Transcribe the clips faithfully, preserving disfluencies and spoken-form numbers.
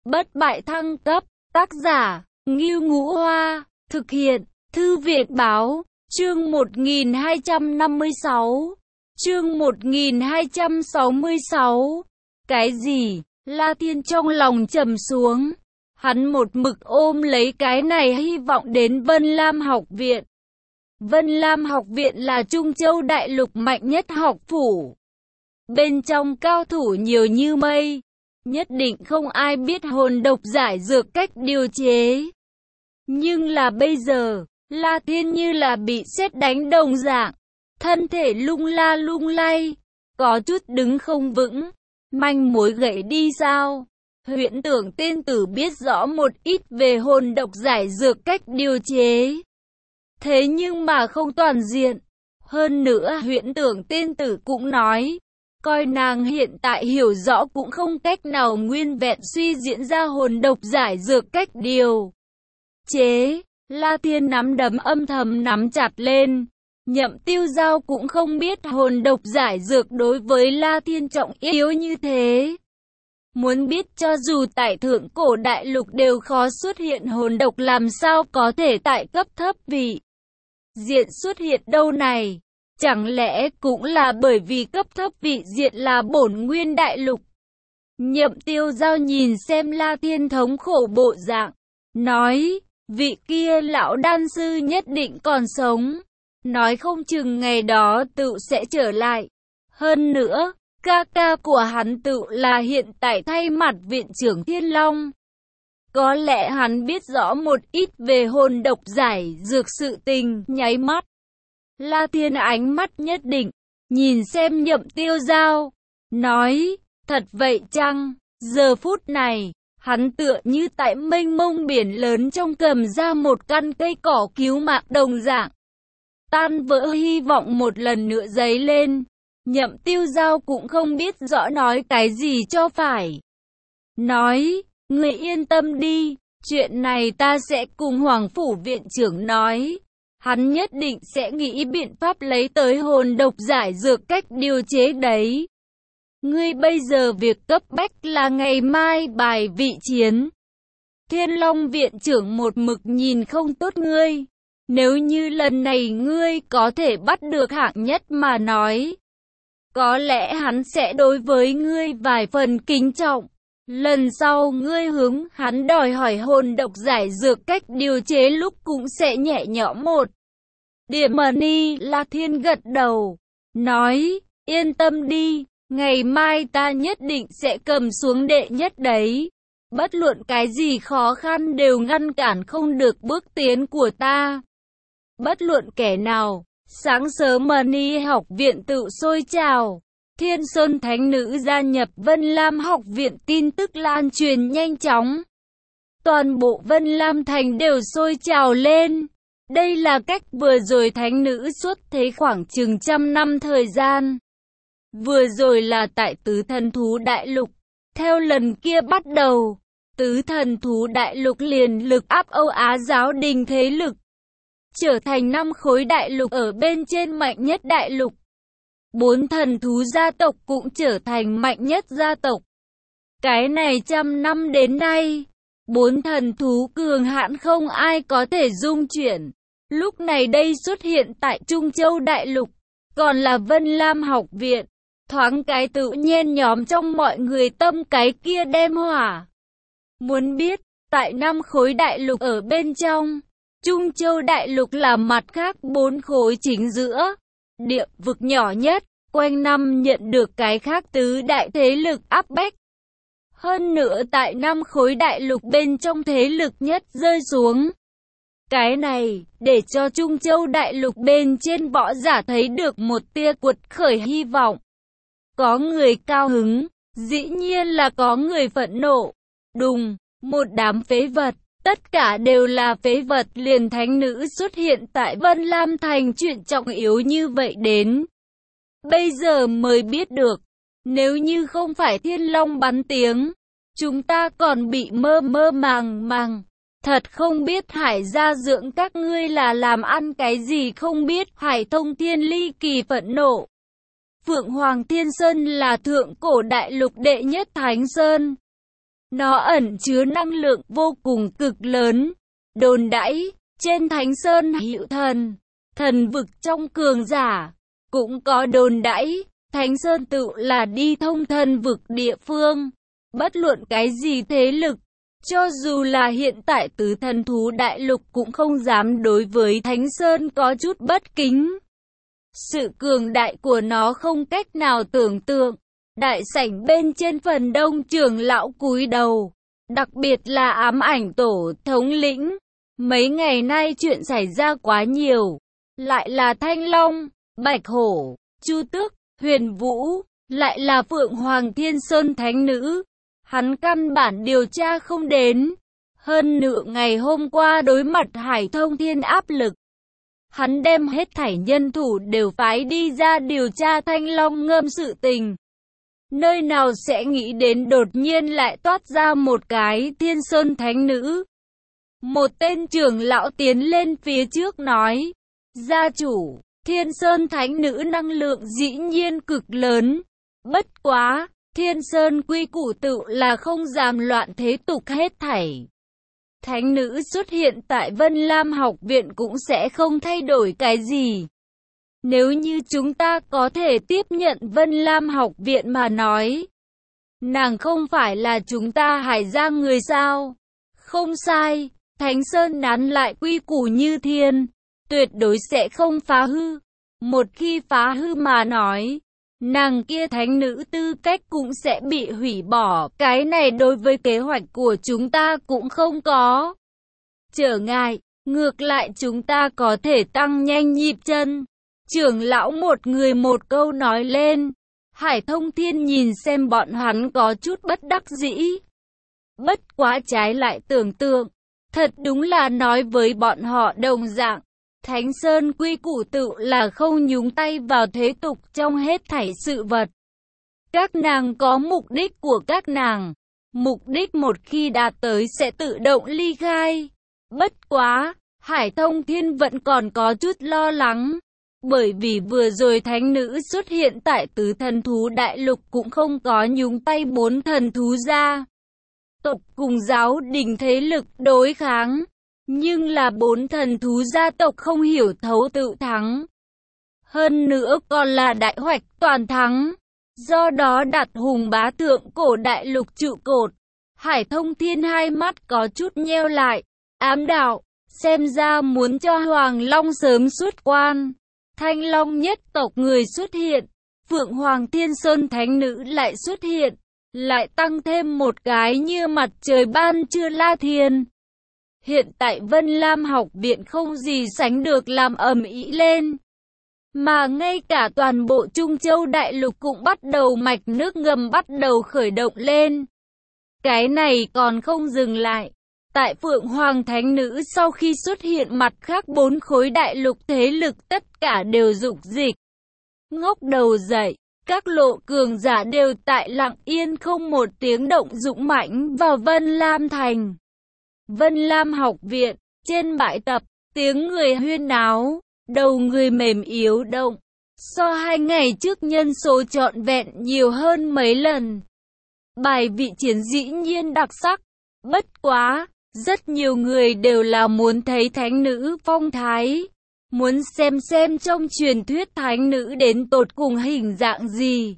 Bất bại thăng cấp, tác giả, Ngưu Ngũ Hoa, thực hiện, Thư viện Báo, chương một nghìn hai trăm năm mươi sáu, chương một nghìn hai trăm sáu mươi sáu, cái gì? La Thiên trong lòng trầm xuống, hắn một mực ôm lấy cái này hy vọng đến Vân Lam học viện. Vân Lam học viện là Trung Châu Đại Lục mạnh nhất học phủ. Bên trong cao thủ nhiều như mây, nhất định không ai biết hồn độc giải dược cách điều chế. Nhưng là bây giờ, La Thiên như là bị sét đánh đồng dạng, thân thể lung la lung lay, có chút đứng không vững, manh mối gãy đi sao? Huyễn Tưởng tiên tử biết rõ một ít về hồn độc giải dược cách điều chế. Thế nhưng mà không toàn diện. Hơn nữa Huyễn Tưởng tiên tử cũng nói, coi nàng hiện tại hiểu rõ cũng không cách nào nguyên vẹn suy diễn ra hồn độc giải dược cách điều chế. La Thiên nắm đấm âm thầm nắm chặt lên. Nhậm Tiêu Giao cũng không biết hồn độc giải dược đối với La Thiên trọng yếu như thế. Muốn biết cho dù tại thượng cổ đại lục đều khó xuất hiện hồn độc, làm sao có thể tại cấp thấp vị diện xuất hiện đâu này? Chẳng lẽ cũng là bởi vì cấp thấp vị diện là bổn nguyên đại lục? Nhậm Tiêu Giao nhìn xem La Thiên thống khổ bộ dạng, nói, vị kia lão đan sư nhất định còn sống, nói không chừng ngày đó tự sẽ trở lại. Hơn nữa, ca ca của hắn tự là hiện tại thay mặt viện trưởng Thiên Long. Có lẽ hắn biết rõ một ít về hồn độc giải dược sự tình. Nháy mắt, La Thiên ánh mắt nhất định, nhìn xem Nhậm Tiêu Giao, nói, thật vậy chăng? Giờ phút này, hắn tựa như tại mênh mông biển lớn trong cầm ra một căn cây cỏ cứu mạng đồng dạng. Tan vỡ hy vọng một lần nữa dấy lên. Nhậm Tiêu Giao cũng không biết rõ nói cái gì cho phải. Nói, người yên tâm đi, chuyện này ta sẽ cùng Hoàng Phủ viện trưởng nói. Hắn nhất định sẽ nghĩ biện pháp lấy tới hồn độc giải dược cách điều chế đấy. Ngươi bây giờ việc cấp bách là ngày mai bài vị chiến. Thiên Long viện trưởng một mực nhìn không tốt ngươi. Nếu như lần này ngươi có thể bắt được hạng nhất mà nói, có lẽ hắn sẽ đối với ngươi vài phần kính trọng. Lần sau ngươi hướng hắn đòi hỏi hồn độc giải dược cách điều chế lúc cũng sẽ nhẹ nhõm một điểm. Ni La Thiên gật đầu, nói, yên tâm đi, ngày mai ta nhất định sẽ cầm xuống đệ nhất đấy. Bất luận cái gì khó khăn đều ngăn cản không được bước tiến của ta. Bất luận kẻ nào. Sáng sớm Ni học viện tự sôi trào. Thiên Sơn Thánh Nữ gia nhập Vân Lam học viện, tin tức lan truyền nhanh chóng. Toàn bộ Vân Lam thành đều sôi trào lên. Đây là cách vừa rồi Thánh Nữ xuất thế khoảng chừng trăm năm thời gian. Vừa rồi là tại Tứ Thần Thú Đại Lục. Theo lần kia bắt đầu, Tứ Thần Thú Đại Lục liền lực áp Âu Á giáo đình thế lực, trở thành năm khối đại lục ở bên trên mạnh nhất đại lục. Bốn thần thú gia tộc cũng trở thành mạnh nhất gia tộc. Cái này trăm năm đến nay, bốn thần thú cường hãn không ai có thể dung chuyển. Lúc này đây xuất hiện tại Trung Châu Đại Lục, còn là Vân Lam học viện. Thoáng cái tự nhiên nhóm trong mọi người tâm cái kia đem hỏa. Muốn biết, tại năm khối đại lục ở bên trong, Trung Châu Đại Lục là mặt khác bốn khối chính giữa, địa vực nhỏ nhất, quanh năm nhận được cái khác tứ đại thế lực áp bách. Hơn nữa tại năm khối đại lục bên trong thế lực nhất rơi xuống. Cái này, để cho Trung Châu Đại Lục bên trên võ giả thấy được một tia cuột khởi hy vọng. Có người cao hứng, dĩ nhiên là có người phẫn nộ. Đùng, một đám phế vật. Tất cả đều là phế vật, liền Thánh Nữ xuất hiện tại Vân Lam thành chuyện trọng yếu như vậy đến bây giờ mới biết được. Nếu như không phải Thiên Long bắn tiếng, chúng ta còn bị mơ mơ màng màng. Thật không biết Hải gia dưỡng các ngươi là làm ăn cái gì không biết. Hải Thông Thiên ly kỳ phẫn nộ. Phượng Hoàng Thiên Sơn là thượng cổ đại lục đệ nhất thánh sơn. Nó ẩn chứa năng lượng vô cùng cực lớn. Đồn đãi, trên Thánh Sơn Hữu Thần, thần vực trong cường giả, cũng có đồn đãi, Thánh Sơn tự là đi thông thần vực địa phương. Bất luận cái gì thế lực, cho dù là hiện tại tứ thần thú đại lục cũng không dám đối với Thánh Sơn có chút bất kính. Sự cường đại của nó không cách nào tưởng tượng. Đại sảnh bên trên phần đông trưởng lão cúi đầu, đặc biệt là ám ảnh tổ thống lĩnh. Mấy ngày nay chuyện xảy ra quá nhiều, lại là Thanh Long, Bạch Hổ, Chu Tước, Huyền Vũ, lại là Phượng Hoàng Thiên Sơn Thánh Nữ. Hắn căn bản điều tra không đến. Hơn nửa ngày hôm qua đối mặt Hải Thông Thiên áp lực, hắn đem hết thảy nhân thủ đều phái đi ra điều tra Thanh Long ngâm sự tình. Nơi nào sẽ nghĩ đến đột nhiên lại toát ra một cái Thiên Sơn Thánh Nữ. Một tên trưởng lão tiến lên phía trước nói, gia chủ, Thiên Sơn Thánh Nữ năng lượng dĩ nhiên cực lớn. Bất quá, Thiên Sơn quy củ tự là không dám loạn thế tục hết thảy. Thánh Nữ xuất hiện tại Vân Lam học viện cũng sẽ không thay đổi cái gì. Nếu như chúng ta có thể tiếp nhận Vân Lam học viện mà nói, nàng không phải là chúng ta Hải Giang người sao? Không sai, Thánh Sơn nán lại quy củ như thiên, tuyệt đối sẽ không phá hư. Một khi phá hư mà nói, nàng kia thánh nữ tư cách cũng sẽ bị hủy bỏ. Cái này đối với kế hoạch của chúng ta cũng không có trở ngại, ngược lại chúng ta có thể tăng nhanh nhịp chân. Trưởng lão một người một câu nói lên. Hải Thông Thiên nhìn xem bọn hắn có chút bất đắc dĩ. Bất quá trái lại tưởng tượng, thật đúng là nói với bọn họ đồng dạng. Thánh Sơn quy củ tự là không nhúng tay vào thế tục trong hết thảy sự vật. Các nàng có mục đích của các nàng. Mục đích một khi đạt tới sẽ tự động ly khai. Bất quá, Hải Thông Thiên vẫn còn có chút lo lắng. Bởi vì vừa rồi thánh nữ xuất hiện tại tứ thần thú đại lục cũng không có nhúng tay bốn thần thú gia tộc cùng giáo đình thế lực đối kháng. Nhưng là bốn thần thú gia tộc không hiểu thấu tự thắng. Hơn nữa còn là đại hoạch toàn thắng. Do đó đặt hùng bá thượng cổ đại lục trụ cột. Hải Thông Thiên hai mắt có chút nheo lại. Ám đạo, xem ra muốn cho Hoàng Long sớm xuất quan. Thanh Long nhất tộc người xuất hiện. Phượng Hoàng Thiên Sơn Thánh Nữ lại xuất hiện. Lại tăng thêm một cái như mặt trời ban trưa La Thiên. Hiện tại Vân Lam học viện không gì sánh được làm ầm ĩ lên. Mà ngay cả toàn bộ Trung Châu đại lục cũng bắt đầu mạch nước ngầm bắt đầu khởi động lên. Cái này còn không dừng lại. Tại Phượng Hoàng Thánh Nữ sau khi xuất hiện mặt khác bốn khối đại lục thế lực tất cả đều dục dịch. Ngóc đầu dậy, các lộ cường giả đều tại lặng yên không một tiếng động dũng mãnh vào Vân Lam Thành. Vân Lam học viện, trên bãi tập, tiếng người huyên náo, đầu người mềm yếu động. So hai ngày trước nhân số trọn vẹn nhiều hơn mấy lần. Bài vị chiến dĩ nhiên đặc sắc. Bất quá, rất nhiều người đều là muốn thấy thánh nữ phong thái. Muốn xem xem trong truyền thuyết thánh nữ đến tột cùng hình dạng gì.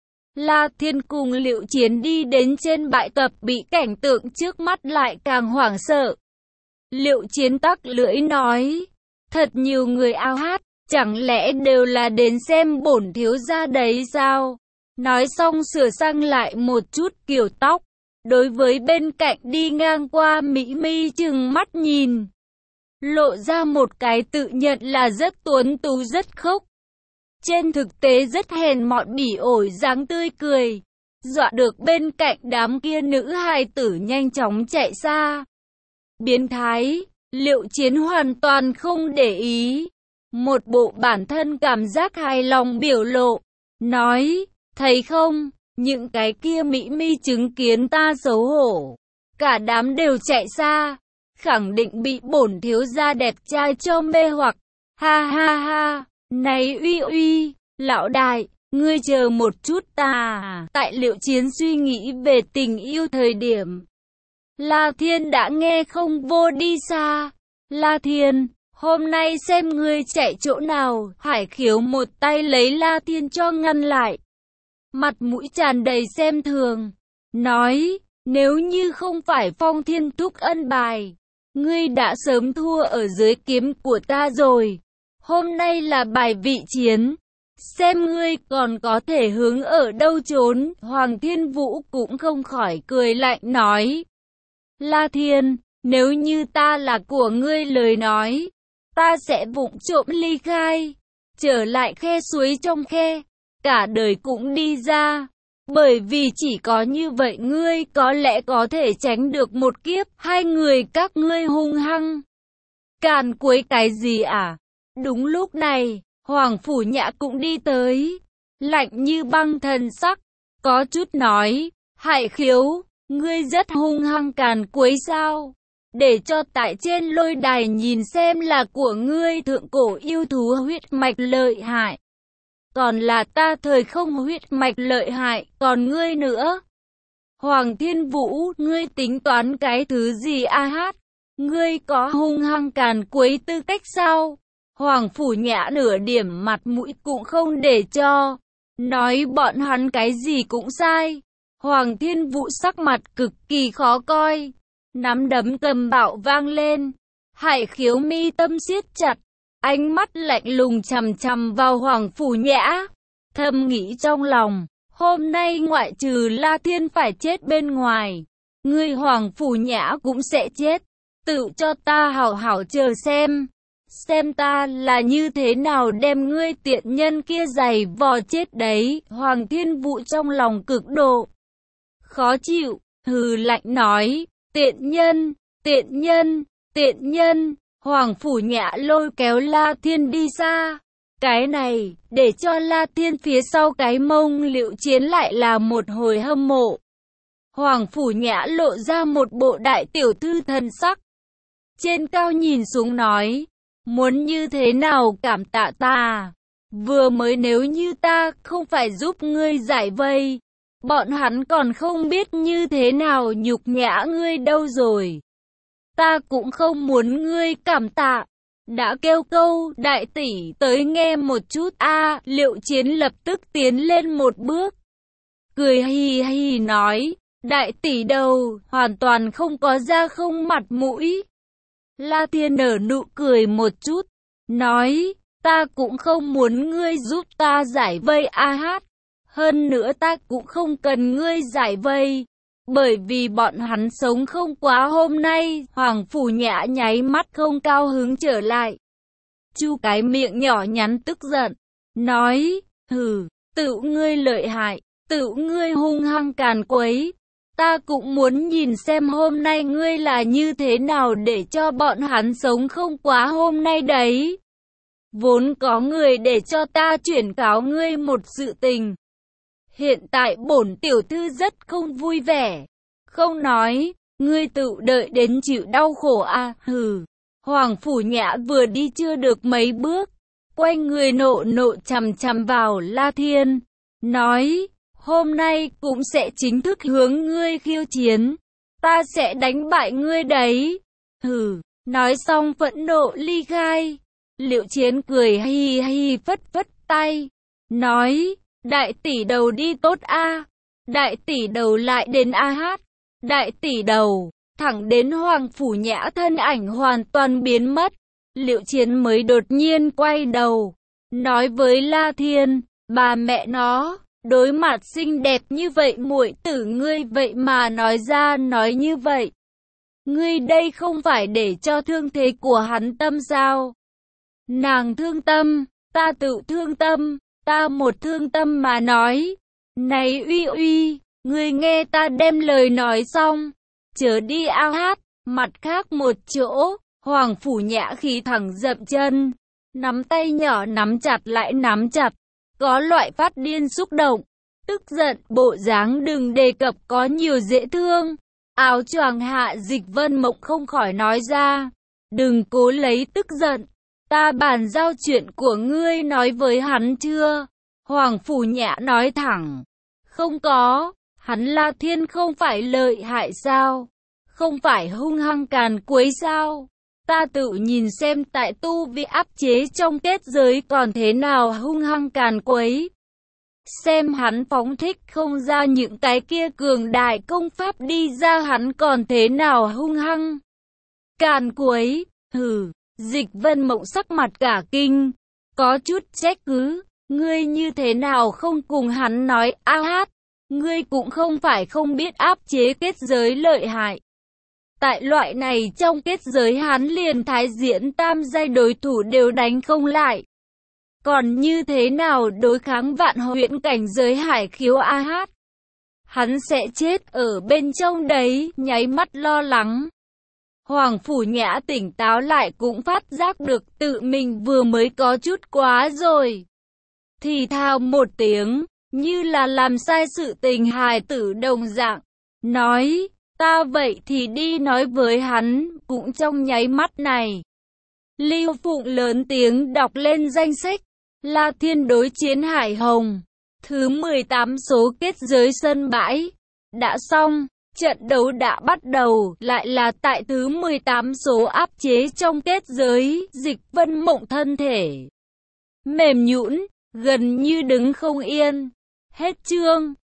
La Thiên cùng Liệu Chiến đi đến trên bãi tập bị cảnh tượng trước mắt lại càng hoảng sợ. Liệu Chiến tắc lưỡi nói, thật nhiều người ao hát, chẳng lẽ đều là đến xem bổn thiếu gia đấy sao? Nói xong sửa sang lại một chút kiểu tóc, đối với bên cạnh đi ngang qua Mỹ Mi chừng mắt nhìn. Lộ ra một cái tự nhận là rất tuấn tú rất khốc. Trên thực tế rất hèn mọn bỉ ổi dáng tươi cười. Dọa được bên cạnh đám kia nữ hài tử nhanh chóng chạy xa. Biến thái, Liệu Chiến hoàn toàn không để ý. Một bộ bản thân cảm giác hài lòng biểu lộ. Nói, thấy không, những cái kia Mỹ Mi chứng kiến ta xấu hổ. Cả đám đều chạy xa. Khẳng định bị bổn thiếu gia đẹp trai cho mê hoặc. Ha ha ha, này uy uy, lão đại, ngươi chờ một chút ta. Tại Liệu Chiến suy nghĩ về tình yêu thời điểm, La Thiên đã nghe không vô đi xa. La Thiên, hôm nay xem ngươi chạy chỗ nào. Hải Khiếu một tay lấy La Thiên cho ngăn lại, mặt mũi tràn đầy xem thường, nói, nếu như không phải Phong Thiên Thúc ân bài, ngươi đã sớm thua ở dưới kiếm của ta rồi. Hôm nay là bài vị chiến, xem ngươi còn có thể hướng ở đâu trốn. Hoàng Thiên Vũ cũng không khỏi cười lạnh nói, La Thiên, nếu như ta là của ngươi lời nói, ta sẽ vụng trộm ly khai, trở lại khe suối trong khe, cả đời cũng đi ra. Bởi vì chỉ có như vậy ngươi có lẽ có thể tránh được một kiếp. Hai người các ngươi hung hăng càn quấy cái gì à? Đúng lúc này, Hoàng Phủ Nhã cũng đi tới, lạnh như băng thần sắc, có chút nói, Hải Khiếu, ngươi rất hung hăng càn quấy sao? Để cho tại trên lôi đài nhìn xem là của ngươi thượng cổ yêu thú huyết mạch lợi hại, còn là ta thời không huyết mạch lợi hại, còn ngươi nữa. Hoàng Thiên Vũ, ngươi tính toán cái thứ gì a hát? Ngươi có hung hăng càn quấy tư cách sao? Hoàng Phủ Nhã nửa điểm mặt mũi cũng không để cho, nói bọn hắn cái gì cũng sai. Hoàng Thiên Vũ sắc mặt cực kỳ khó coi, nắm đấm cầm bạo vang lên. Hải Khiếu mi tâm siết chặt, ánh mắt lạnh lùng chằm chằm vào Hoàng Phủ Nhã, thầm nghĩ trong lòng, hôm nay ngoại trừ La Thiên phải chết bên ngoài, ngươi Hoàng Phủ Nhã cũng sẽ chết. Tự cho ta hảo hảo chờ xem, xem ta là như thế nào đem ngươi tiện nhân kia giày vò chết đấy. Hoàng Thiên Vũ trong lòng cực độ khó chịu, hừ lạnh nói, tiện nhân, tiện nhân, tiện nhân. Hoàng Phủ Nhã lôi kéo La Thiên đi xa. Cái này, để cho La Thiên phía sau cái mông Liệu Chiến lại là một hồi hâm mộ. Hoàng Phủ Nhã lộ ra một bộ đại tiểu thư thần sắc, trên cao nhìn xuống nói, muốn như thế nào cảm tạ ta? Vừa mới nếu như ta không phải giúp ngươi giải vây, bọn hắn còn không biết như thế nào nhục nhã ngươi đâu rồi. Ta cũng không muốn ngươi cảm tạ. Đã kêu câu đại tỷ tới nghe một chút a. Liệu Chiến lập tức tiến lên một bước, cười hì hì nói, đại tỷ đầu, hoàn toàn không có da không mặt mũi. La Thiên nở nụ cười một chút, nói, ta cũng không muốn ngươi giúp ta giải vây a hát. Hơn nữa ta cũng không cần ngươi giải vây, bởi vì bọn hắn sống không quá hôm nay. Hoàng Phủ Nhã nháy mắt không cao hứng trở lại, chu cái miệng nhỏ nhắn tức giận, nói, hừ, tự ngươi lợi hại, tự ngươi hung hăng càn quấy. Ta cũng muốn nhìn xem hôm nay ngươi là như thế nào để cho bọn hắn sống không quá hôm nay đấy. Vốn có người để cho ta chuyển cáo ngươi một sự tình. Hiện tại bổn tiểu thư rất không vui vẻ. Không nói, ngươi tự đợi đến chịu đau khổ à, hừ. Hoàng Phủ Nhã vừa đi chưa được mấy bước, quay người nộ nộ chằm chằm vào La Thiên, nói, hôm nay cũng sẽ chính thức hướng ngươi khiêu chiến. Ta sẽ đánh bại ngươi đấy. Hừ, nói xong phẫn nộ ly khai. Liệu Chiến cười hi hi phất phất tay, nói, đại tỷ đầu đi tốt a. Đại tỷ đầu lại đến a hát. Đại tỷ đầu, thẳng đến Hoàng Phủ Nhã thân ảnh hoàn toàn biến mất. Liệu Chiến mới đột nhiên quay đầu, nói với La Thiên, bà mẹ nó, đối mặt xinh đẹp như vậy muội tử ngươi vậy mà nói ra nói như vậy. Ngươi đây không phải để cho thương thế của hắn tâm sao? Nàng thương tâm, ta tự thương tâm, ta một thương tâm mà nói. Này uy uy, ngươi nghe ta đem lời nói xong, chớ đi ao hát. Mặt khác một chỗ, Hoàng Phủ Nhã khí thẳng dậm chân, nắm tay nhỏ nắm chặt lại nắm chặt, có loại phát điên xúc động, tức giận bộ dáng đừng đề cập có nhiều dễ thương. Áo choàng hạ Dịch Vân Mộng không khỏi nói ra, đừng cố lấy tức giận, ta bàn giao chuyện của ngươi nói với hắn chưa? Hoàng Phủ Nhã nói thẳng. Không có, hắn La Thiên không phải lợi hại sao? Không phải hung hăng càn quấy sao? Ta tự nhìn xem tại tu vi áp chế trong kết giới còn thế nào hung hăng càn quấy. Xem hắn phóng thích không ra những cái kia cường đại công pháp đi ra hắn còn thế nào hung hăng. Càn quấy, hừ, Dịch Vân Mộng sắc mặt cả kinh, có chút trách cứ, ngươi như thế nào không cùng hắn nói a hát, ngươi cũng không phải không biết áp chế kết giới lợi hại. Tại loại này trong kết giới hắn liền thái diễn tam giai đối thủ đều đánh không lại. Còn như thế nào đối kháng vạn huyễn cảnh giới hải khiếu a hát? Hắn sẽ chết ở bên trong đấy, nháy mắt lo lắng. Hoàng Phủ Nhã tỉnh táo lại cũng phát giác được tự mình vừa mới có chút quá rồi. Thì thào một tiếng, như là làm sai sự tình hài tử đồng dạng, nói, ta vậy thì đi nói với hắn, cũng trong nháy mắt này. Lưu Phụng lớn tiếng đọc lên danh sách, La Thiên đối chiến Hải Hồng, thứ mười tám số kết giới sân bãi, đã xong. Trận đấu đã bắt đầu, lại là tại thứ mười tám số áp chế trong kết giới, Dịch Vân Mộng thân thể mềm nhũn, gần như đứng không yên. Hết chương.